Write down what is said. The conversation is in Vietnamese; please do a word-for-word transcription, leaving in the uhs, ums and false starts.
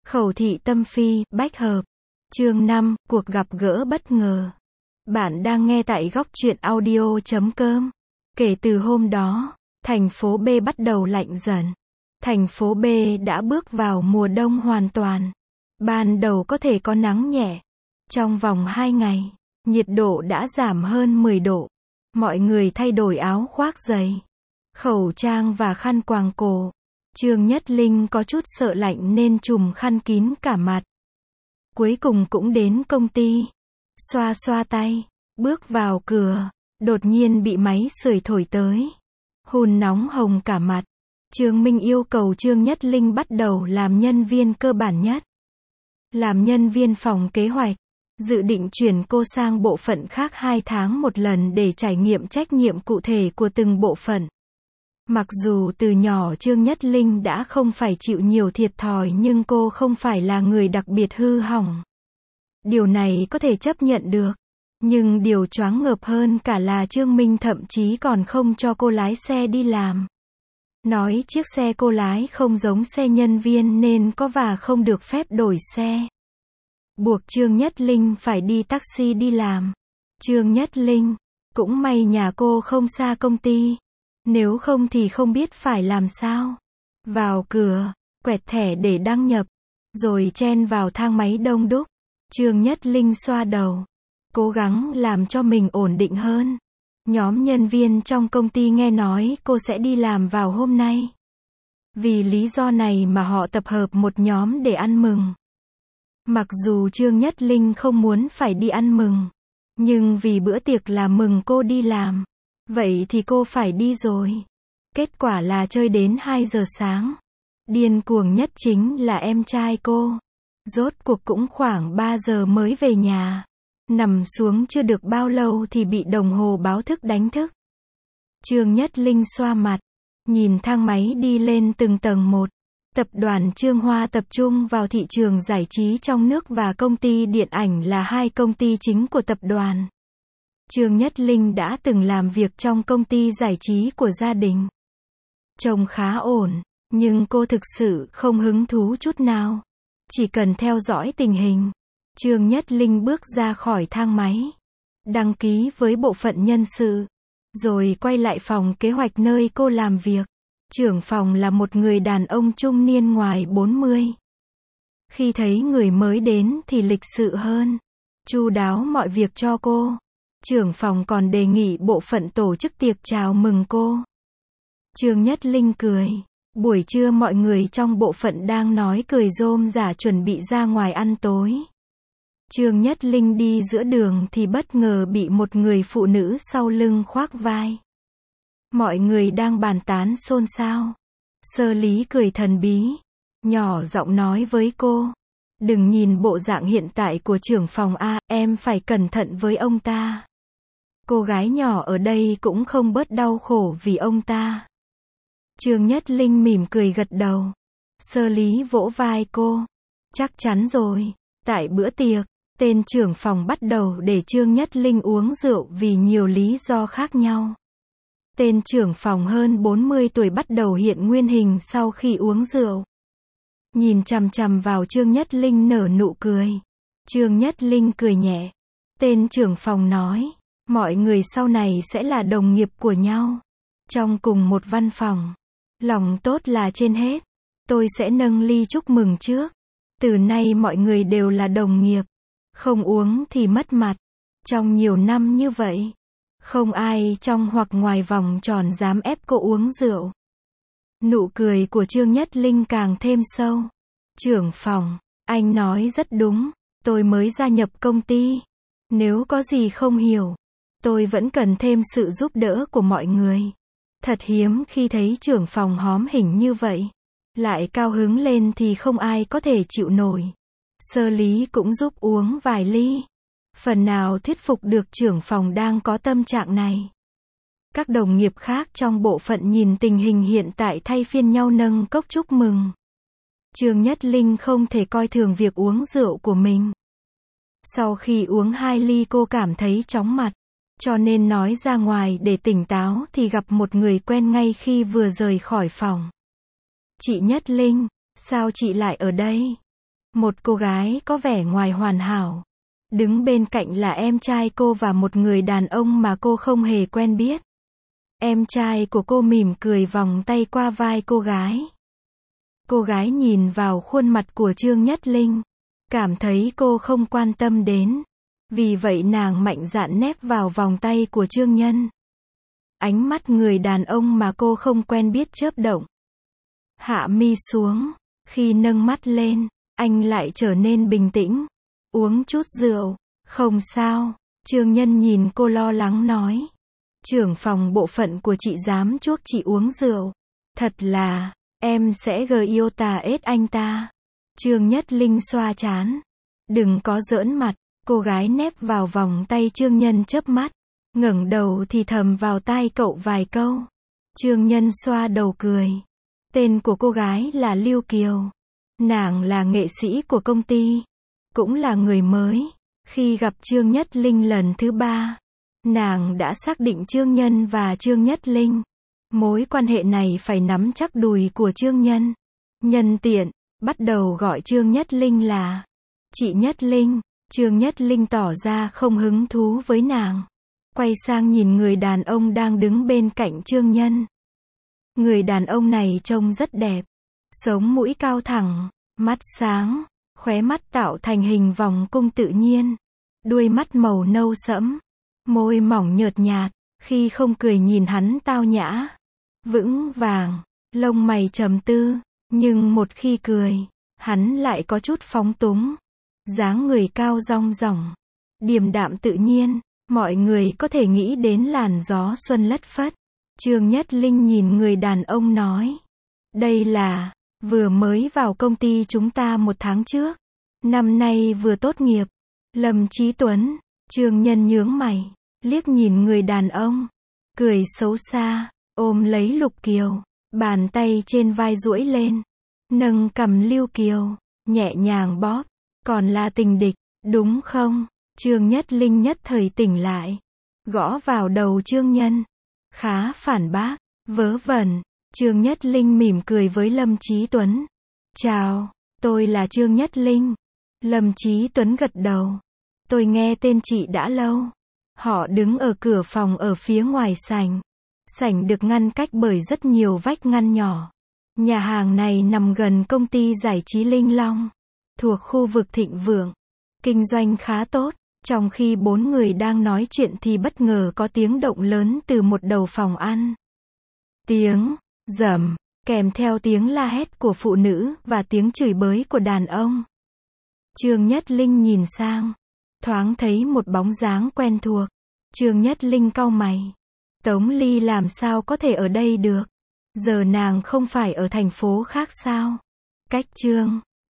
Khẩu thị tâm phi, bách hợp. Chương năm, cuộc gặp gỡ bất ngờ. Bạn đang nghe tại góc truyện audio chấm com. Kể từ hôm đó, thành phố B bắt đầu lạnh dần. Thành phố B đã bước vào mùa đông hoàn toàn. Ban đầu có thể có nắng nhẹ. Trong vòng hai ngày, nhiệt độ đã giảm hơn mười độ. Mọi người thay đổi áo khoác dày, khẩu trang và khăn quàng cổ. Trương Nhất Linh có chút sợ lạnh nên trùm khăn kín cả mặt. Cuối cùng cũng đến công ty. Xoa xoa tay, bước vào cửa, đột nhiên bị máy sưởi thổi tới. Hun nóng hồng cả mặt. Trương Minh yêu cầu Trương Nhất Linh bắt đầu làm nhân viên cơ bản nhất. Làm nhân viên phòng kế hoạch. Dự định chuyển cô sang bộ phận khác hai tháng một lần để trải nghiệm trách nhiệm cụ thể của từng bộ phận. Mặc dù từ nhỏ Trương Nhất Linh đã không phải chịu nhiều thiệt thòi nhưng cô không phải là người đặc biệt hư hỏng. Điều này có thể chấp nhận được. Nhưng điều choáng ngợp hơn cả là Trương Minh thậm chí còn không cho cô lái xe đi làm. Nói chiếc xe cô lái không giống xe nhân viên nên có và không được phép đổi xe. Buộc Trương Nhất Linh phải đi taxi đi làm. Trương Nhất Linh, cũng may nhà cô không xa công ty. Nếu không thì không biết phải làm sao. Vào cửa, quẹt thẻ để đăng nhập, rồi chen vào thang máy đông đúc. Trương Nhất Linh xoa đầu, cố gắng làm cho mình ổn định hơn. Nhóm nhân viên trong công ty nghe nói cô sẽ đi làm vào hôm nay. Vì lý do này mà họ tập hợp một nhóm để ăn mừng. Mặc dù Trương Nhất Linh không muốn phải đi ăn mừng, nhưng vì bữa tiệc là mừng cô đi làm, vậy thì cô phải đi rồi. Kết quả là chơi đến hai giờ sáng. Điên cuồng nhất chính là em trai cô. Rốt cuộc cũng khoảng ba giờ mới về nhà. Nằm xuống chưa được bao lâu thì bị đồng hồ báo thức đánh thức. Trương Nhất Linh xoa mặt, nhìn thang máy đi lên từng tầng một. Tập đoàn Trương Hoa tập trung vào thị trường giải trí trong nước và công ty điện ảnh là hai công ty chính của tập đoàn. Trương Nhất Linh đã từng làm việc trong công ty giải trí của gia đình. Trông khá ổn, nhưng cô thực sự không hứng thú chút nào. Chỉ cần theo dõi tình hình. Trương Nhất Linh bước ra khỏi thang máy, đăng ký với bộ phận nhân sự, rồi quay lại phòng kế hoạch nơi cô làm việc. Trưởng phòng là một người đàn ông trung niên ngoài bốn mươi. Khi thấy người mới đến thì lịch sự hơn, chu đáo mọi việc cho cô. Trưởng phòng còn đề nghị bộ phận tổ chức tiệc chào mừng cô. Trương Nhất Linh cười. Buổi trưa mọi người trong bộ phận đang nói cười rôm rả chuẩn bị ra ngoài ăn tối. Trương Nhất Linh đi giữa đường thì bất ngờ bị một người phụ nữ sau lưng khoác vai. Mọi người đang bàn tán xôn xao. Sơ Lý cười thần bí, nhỏ giọng nói với cô. Đừng nhìn bộ dạng hiện tại của trưởng phòng A, em phải cẩn thận với ông ta. Cô gái nhỏ ở đây cũng không bớt đau khổ vì ông ta. Trương Nhất Linh mỉm cười gật đầu. Sơ Lý vỗ vai cô. Chắc chắn rồi, tại bữa tiệc, tên trưởng phòng bắt đầu để Trương Nhất Linh uống rượu vì nhiều lý do khác nhau. Tên trưởng phòng hơn bốn mươi tuổi bắt đầu hiện nguyên hình sau khi uống rượu. Nhìn chằm chằm vào Trương Nhất Linh nở nụ cười. Trương Nhất Linh cười nhẹ. Tên trưởng phòng nói, mọi người sau này sẽ là đồng nghiệp của nhau. Trong cùng một văn phòng. Lòng tốt là trên hết. Tôi sẽ nâng ly chúc mừng trước. Từ nay mọi người đều là đồng nghiệp. Không uống thì mất mặt. Trong nhiều năm như vậy, không ai trong hoặc ngoài vòng tròn dám ép cô uống rượu. Nụ cười của Trương Nhất Linh càng thêm sâu. Trưởng phòng, anh nói rất đúng. Tôi mới gia nhập công ty. Nếu có gì không hiểu, tôi vẫn cần thêm sự giúp đỡ của mọi người. Thật hiếm khi thấy trưởng phòng hóm hỉnh như vậy. Lại cao hứng lên thì không ai có thể chịu nổi. Sơ Lý cũng giúp uống vài ly. Phần nào thuyết phục được trưởng phòng đang có tâm trạng này. Các đồng nghiệp khác trong bộ phận nhìn tình hình hiện tại thay phiên nhau nâng cốc chúc mừng. Trương Nhất Linh không thể coi thường việc uống rượu của mình. Sau khi uống hai ly cô cảm thấy chóng mặt. Cho nên nói ra ngoài để tỉnh táo thì gặp một người quen ngay khi vừa rời khỏi phòng. Chị Nhất Linh, sao chị lại ở đây? Một cô gái có vẻ ngoài hoàn hảo. Đứng bên cạnh là em trai cô và một người đàn ông mà cô không hề quen biết. Em trai của cô mỉm cười vòng tay qua vai cô gái. Cô gái nhìn vào khuôn mặt của Trương Nhất Linh, cảm thấy cô không quan tâm đến. Vì vậy nàng mạnh dạn nép vào vòng tay của Trương Nhân. Ánh mắt người đàn ông mà cô không quen biết chớp động. Hạ mi xuống, khi nâng mắt lên, anh lại trở nên bình tĩnh. Uống chút rượu, không sao, Trương Nhân nhìn cô lo lắng nói. Trưởng phòng bộ phận của chị dám chuốc chị uống rượu. Thật là, em sẽ gờ yêu tà ết anh ta. Trương Nhất Linh xoa trán. Đừng có giỡn mặt, cô gái nép vào vòng tay Trương Nhân chớp mắt. Ngẩng đầu thì thầm vào tai cậu vài câu. Trương Nhân xoa đầu cười. Tên của cô gái là Lưu Kiều. Nàng là nghệ sĩ của công ty. Cũng là người mới. Khi gặp Trương Nhất Linh lần thứ ba, nàng đã xác định Trương Nhân và Trương Nhất Linh. Mối quan hệ này phải nắm chắc đùi của Trương Nhân. Nhân tiện, bắt đầu gọi Trương Nhất Linh là chị Nhất Linh. Trương Nhất Linh tỏ ra không hứng thú với nàng. Quay sang nhìn người đàn ông đang đứng bên cạnh Trương Nhân. Người đàn ông này trông rất đẹp. Sống mũi cao thẳng, mắt sáng, khóe mắt tạo thành hình vòng cung tự nhiên. Đuôi mắt màu nâu sẫm, môi mỏng nhợt nhạt, khi không cười nhìn hắn tao nhã, vững vàng, lông mày trầm tư, nhưng một khi cười, hắn lại có chút phóng túng. Dáng người cao rong ròng, điềm đạm tự nhiên, mọi người có thể nghĩ đến làn gió xuân lất phất. Trương Nhất Linh nhìn người đàn ông nói. Đây là, vừa mới vào công ty chúng ta một tháng trước. Năm nay vừa tốt nghiệp. Lâm Chí Tuấn. Trương Nhân nhướng mày, liếc nhìn người đàn ông, cười xấu xa, ôm lấy Lục Kiều, bàn tay trên vai duỗi lên, nâng cằm Lưu Kiều, nhẹ nhàng bóp. Còn là tình địch, đúng không? Trương Nhất Linh nhất thời tỉnh lại, gõ vào đầu Trương Nhân. Khá phản bác, vớ vẩn. Trương Nhất Linh mỉm cười với Lâm Chí Tuấn. Chào, tôi là Trương Nhất Linh. Lâm Chí Tuấn gật đầu. Tôi nghe tên chị đã lâu. Họ đứng ở cửa phòng ở phía ngoài sảnh. Sảnh được ngăn cách bởi rất nhiều vách ngăn nhỏ. Nhà hàng này nằm gần công ty giải trí Linh Long, thuộc khu vực thịnh vượng. Kinh doanh khá tốt. Trong khi bốn người đang nói chuyện thì bất ngờ có tiếng động lớn từ một đầu phòng ăn. Tiếng rầm, kèm theo tiếng la hét của phụ nữ và tiếng chửi bới của đàn ông. Trương Nhất Linh nhìn sang, thoáng thấy một bóng dáng quen thuộc. Trương Nhất Linh cau mày. Tống Ly làm sao có thể ở đây được? Giờ nàng không phải ở thành phố khác sao? Cách Trương